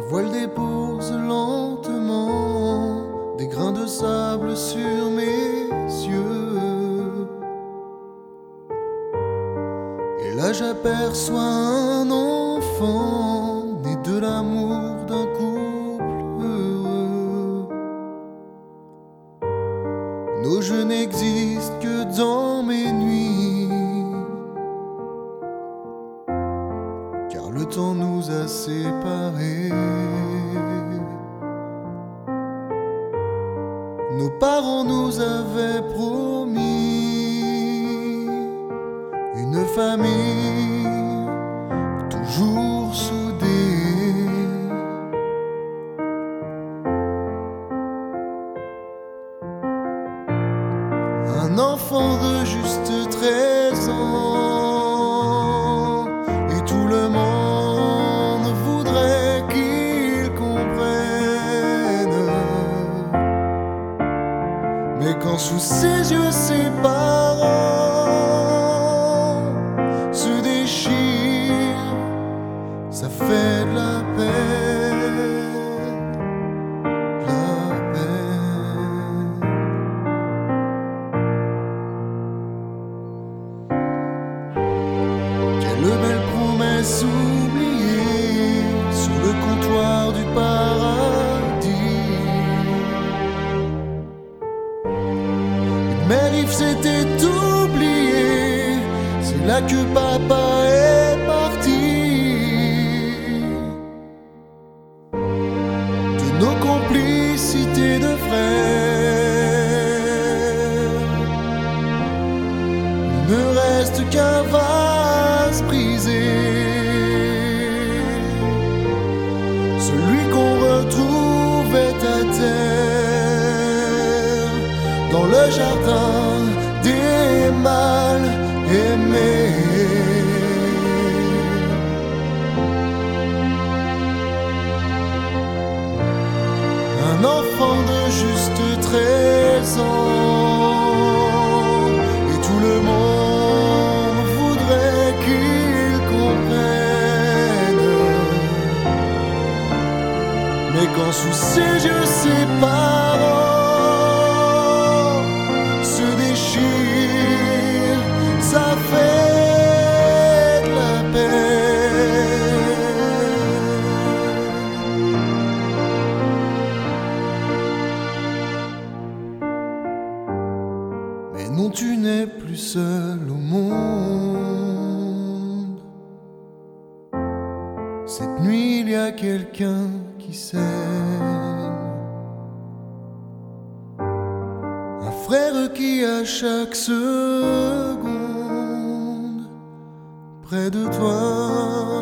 voile dépose lentement des grains de sable sur mes yeux. Et là j'aperçois un enfant né de l'amour d'un couple heureux. Nos jeux n'existent que dans mes nuits, car le temps nous a séparés. Nos parents nous avaient promis une famille toujours soudée. Un enfant de juste 13 ans, et tout le monde voudrait qu'il comprenne. Mais quand sous ses yeux ses parents se déchirent, ça fait de la peine, de la peine. Quelle belle promesse oubliée sur le comptoir du paradis. Mère Yves s'était oublié, c'est là que papa est parti. De nos complicités de frères, il ne reste qu'un vase brisé, celui qu'on retrouvait à terre dans le jardin des mal aimés. Un enfant de juste 13 ans, et tout le monde voudrait qu'il comprenne. Mais quand sous ses yeux ses parents se déchirent, ça fait de la peine. Mais non, tu n'es plus seul au monde. Cette nuit, il y a quelqu'un qui s'aime. Un frère qui à chaque seconde près de toi